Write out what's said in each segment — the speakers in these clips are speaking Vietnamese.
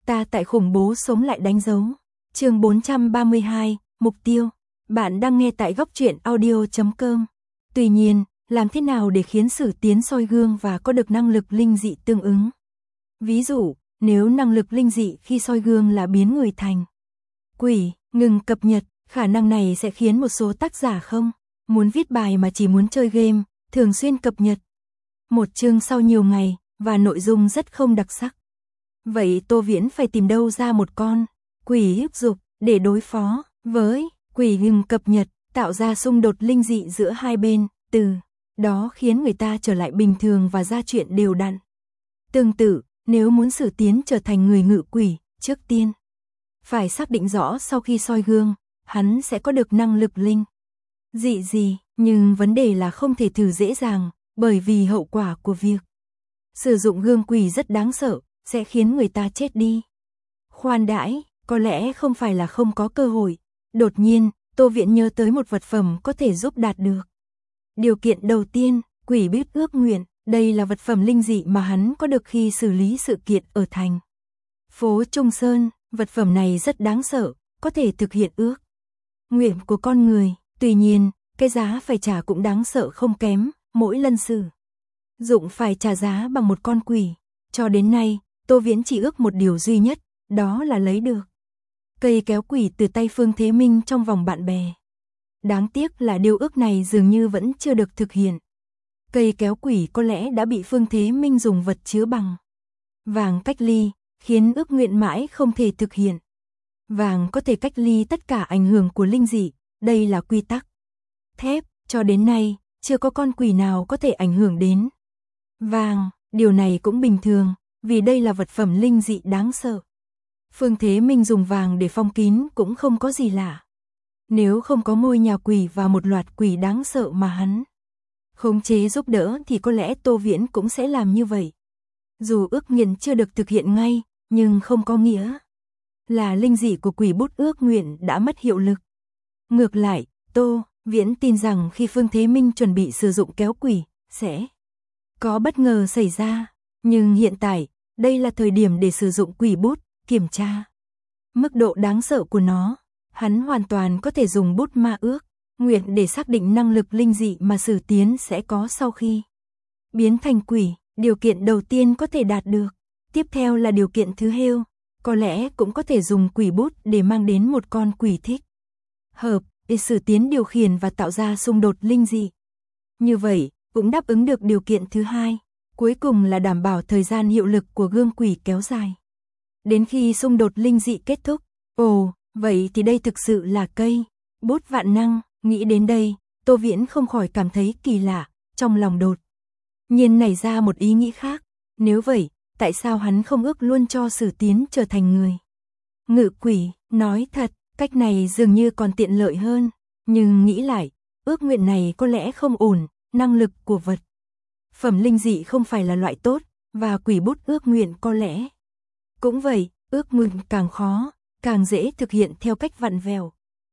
ta tại khủng bố sống lại đánh dấu. Chương 432, mục tiêu. Bạn đang nghe tại góc truyện audio.com. Tuy nhiên, làm thế nào để khiến Sử Tiến soi gương và có được năng lực linh dị tương ứng? Ví dụ, nếu năng lực linh dị khi soi gương là biến người thành quỷ, ngừng cập nhật, khả năng này sẽ khiến một số tác giả không muốn viết bài mà chỉ muốn chơi game, thường xuyên cập nhật một chương sau nhiều ngày, và nội dung rất không đặc sắc. Vậy Tô Viễn phải tìm đâu ra một con quỷ ức dục để đối phó với quỷ ngừng cập nhật, tạo ra xung đột linh dị giữa hai bên, từ đó khiến người ta trở lại bình thường và ra chuyện đều đặn. Tương tự, nếu muốn Sử Tiến trở thành người ngự quỷ, trước tiên phải xác định rõ sau khi soi gương, hắn sẽ có được năng lực linh dị gì, nhưng vấn đề là không thể thử dễ dàng, bởi vì hậu quả của việc sử dụng gương quỷ rất đáng sợ, sẽ khiến người ta chết đi. Khoan đãi, có lẽ không phải là không có cơ hội. Đột nhiên, Tô Viễn nhớ tới một vật phẩm có thể giúp đạt được điều kiện đầu tiên, quỷ biết ước nguyện. Đây là vật phẩm linh dị mà hắn có được khi xử lý sự kiện ở thành phố Trung Sơn. Vật phẩm này rất đáng sợ, có thể thực hiện ước nguyện của con người. Tuy nhiên, cái giá phải trả cũng đáng sợ không kém, mỗi lần sử dụng phải trả giá bằng một con quỷ. Cho đến nay, Tô Viễn chỉ ước một điều duy nhất, đó là lấy được cây kéo quỷ từ tay Phương Thế Minh trong vòng bạn bè. Đáng tiếc là điều ước này dường như vẫn chưa được thực hiện. Cây kéo quỷ có lẽ đã bị Phương Thế Minh dùng vật chứa bằng vàng cách ly, khiến ước nguyện mãi không thể thực hiện. Vàng có thể cách ly tất cả ảnh hưởng của linh dị, đây là quy tắc thép, cho đến nay, chưa có con quỷ nào có thể ảnh hưởng đến vàng. Điều này cũng bình thường, vì đây là vật phẩm linh dị đáng sợ. Phương Thế Minh dùng vàng để phong kín cũng không có gì lạ. Nếu không có ngôi nhà quỷ và một loạt quỷ đáng sợ mà hắn khống chế giúp đỡ thì có lẽ Tô Viễn cũng sẽ làm như vậy. Dù ước nguyện chưa được thực hiện ngay, nhưng không có nghĩa là linh dị của quỷ bút ước nguyện đã mất hiệu lực. Ngược lại, Tô Viễn tin rằng khi Phương Thế Minh chuẩn bị sử dụng kéo quỷ, sẽ có bất ngờ xảy ra. Nhưng hiện tại, đây là thời điểm để sử dụng quỷ bút, kiểm tra mức độ đáng sợ của nó. Hắn hoàn toàn có thể dùng bút ma ước nguyện để xác định năng lực linh dị mà Sử Tiến sẽ có sau khi biến thành quỷ. Điều kiện đầu tiên có thể đạt được. Tiếp theo là điều kiện thứ heo. Có lẽ cũng có thể dùng quỷ bút để mang đến một con quỷ thích hợp để Sử Tiến điều khiển và tạo ra xung đột linh dị. Như vậy, cũng đáp ứng được điều kiện thứ hai. Cuối cùng là đảm bảo thời gian hiệu lực của gương quỷ kéo dài đến khi xung đột linh dị kết thúc. Ồ, vậy thì đây thực sự là cây bút vạn năng. Nghĩ đến đây, Tô Viễn không khỏi cảm thấy kỳ lạ, trong lòng đột nhiên nảy ra một ý nghĩ khác. Nếu vậy, tại sao hắn không ước luôn cho Sử Tiến trở thành người ngự quỷ? Nói thật, cách này dường như còn tiện lợi hơn, nhưng nghĩ lại, ước nguyện này có lẽ không ổn. Năng lực của vật phẩm linh dị không phải là loại tốt, và quỷ bút ước nguyện có lẽ cũng vậy. Ước nguyện càng khó, càng dễ thực hiện theo cách vặn vẹo.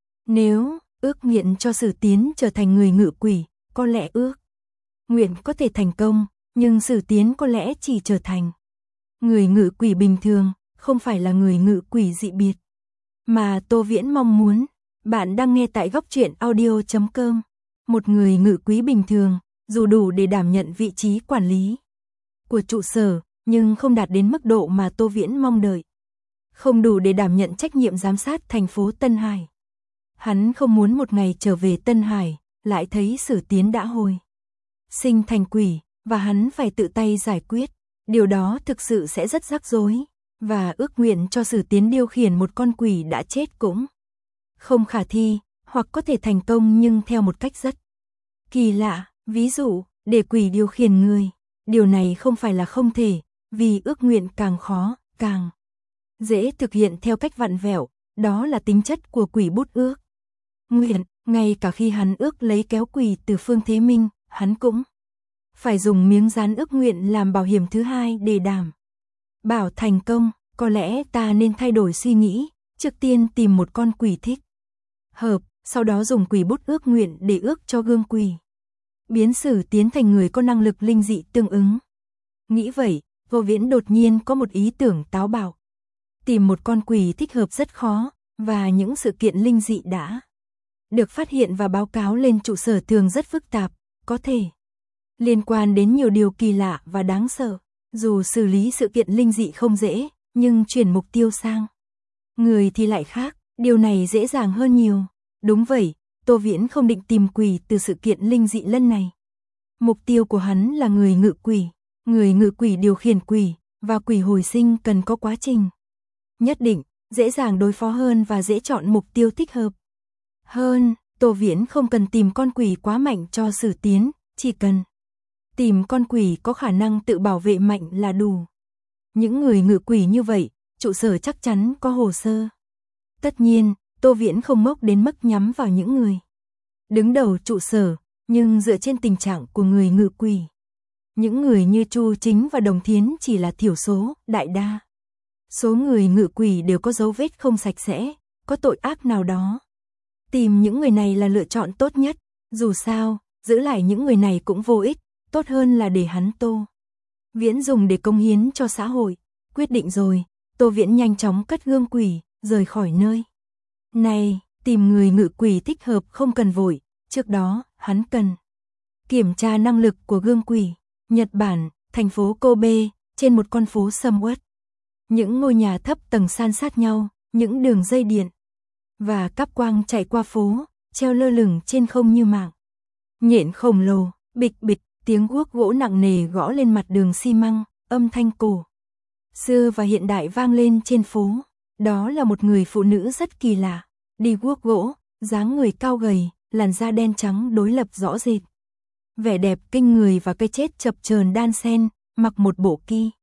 Nếu ước nguyện cho Sử Tiến trở thành người ngự quỷ, có lẽ ước nguyện có thể thành công, nhưng Sử Tiến có lẽ chỉ trở thành người ngự quỷ bình thường, không phải là người ngự quỷ dị biệt mà Tô Viễn mong muốn. Bạn đang nghe tại góc truyện audio.com. Một người ngự quỷ bình thường, dù đủ để đảm nhận vị trí quản lý của trụ sở, nhưng không đạt đến mức độ mà Tô Viễn mong đợi. Không đủ để đảm nhận trách nhiệm giám sát thành phố Tân Hải. Hắn không muốn một ngày trở về Tân Hải, lại thấy Sử Tiến đã hồi sinh thành quỷ, và hắn phải tự tay giải quyết. Điều đó thực sự sẽ rất rắc rối, và ước nguyện cho Sử Tiến điều khiển một con quỷ đã chết cũng không khả thi, hoặc có thể thành công nhưng theo một cách rất kỳ lạ. Ví dụ, để quỷ điều khiển người, điều này không phải là không thể, vì ước nguyện càng khó, càng dễ thực hiện theo cách vặn vẹo. Đó là tính chất của quỷ bút ước nguyện. Ngay cả khi hắn ước lấy kéo quỷ từ Phương Thế Minh, hắn cũng phải dùng miếng dán ước nguyện làm bảo hiểm thứ hai để đảm bảo thành công. Có lẽ ta nên thay đổi suy nghĩ, trước tiên tìm một con quỷ thích hợp, sau đó dùng quỷ bút ước nguyện để ước cho gương quỷ biến Sử Tiến thành người có năng lực linh dị tương ứng. Nghĩ vậy, Vô Viễn đột nhiên có một ý tưởng táo bạo. Tìm một con quỷ thích hợp rất khó, và những sự kiện linh dị đã được phát hiện và báo cáo lên trụ sở thường rất phức tạp, có thể liên quan đến nhiều điều kỳ lạ và đáng sợ. Dù xử lý sự kiện linh dị không dễ, nhưng chuyển mục tiêu sang người thì lại khác, điều này dễ dàng hơn nhiều. Đúng vậy, Tô Viễn không định tìm quỷ từ sự kiện linh dị lần này. Mục tiêu của hắn là người ngự quỷ. Người ngự quỷ điều khiển quỷ, và quỷ hồi sinh cần có quá trình nhất định, dễ dàng đối phó hơn và dễ chọn mục tiêu thích hợp hơn. Tô Viễn không cần tìm con quỷ quá mạnh cho Sử Tiến, chỉ cần tìm con quỷ có khả năng tự bảo vệ mạnh là đủ. Những người ngự quỷ như vậy, trụ sở chắc chắn có hồ sơ. Tất nhiên, Tô Viễn không ngốc đến mức nhắm vào những người đứng đầu trụ sở, nhưng dựa trên tình trạng của người ngự quỷ, những người như Chu Chính và Đồng Thiến chỉ là thiểu số, đại đa số người ngự quỷ đều có dấu vết không sạch sẽ, có tội ác nào đó. Tìm những người này là lựa chọn tốt nhất, dù sao, giữ lại những người này cũng vô ích, tốt hơn là để hắn Tô Viễn dùng để công hiến cho xã hội. Quyết định rồi, Tô Viễn nhanh chóng cất gương quỷ, rời khỏi nơi này. Tìm người ngự quỷ thích hợp không cần vội, trước đó, hắn cần kiểm tra năng lực của gương quỷ. Nhật Bản, thành phố Kobe, trên một con phố sầm uất. Những ngôi nhà thấp tầng san sát nhau, những đường dây điện và cáp quang chạy qua phố, treo lơ lửng trên không như mạng nhện khổng lồ. Bịch bịch, tiếng guốc gỗ nặng nề gõ lên mặt đường xi măng, âm thanh cổ xưa và hiện đại vang lên trên phố. Đó là một người phụ nữ rất kỳ lạ, đi guốc gỗ, dáng người cao gầy, làn da đen trắng đối lập rõ rệt. Vẻ đẹp kinh người và cái chết chập chờn đan xen, mặc một bộ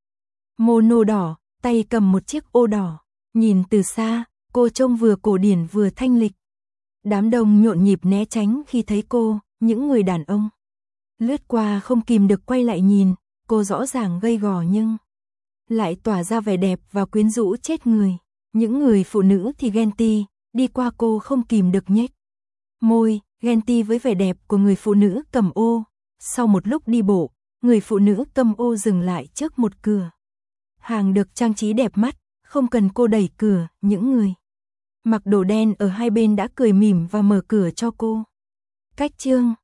kimono đỏ, tay cầm một chiếc ô đỏ. Nhìn từ xa, cô trông vừa cổ điển vừa thanh lịch. Đám đông nhộn nhịp né tránh khi thấy cô, những người đàn ông lướt qua không kìm được quay lại nhìn, cô rõ ràng gầy gò nhưng lại tỏa ra vẻ đẹp và quyến rũ chết người. Những người phụ nữ thì ghen ti, đi qua cô không kìm được nhếch môi, ghen ti với vẻ đẹp của người phụ nữ cầm ô. Sau một lúc đi bộ, người phụ nữ cầm ô dừng lại trước một cửa hàng được trang trí đẹp mắt, không cần cô đẩy cửa, những người mặc đồ đen ở hai bên đã cười mỉm và mở cửa cho cô. Cách chương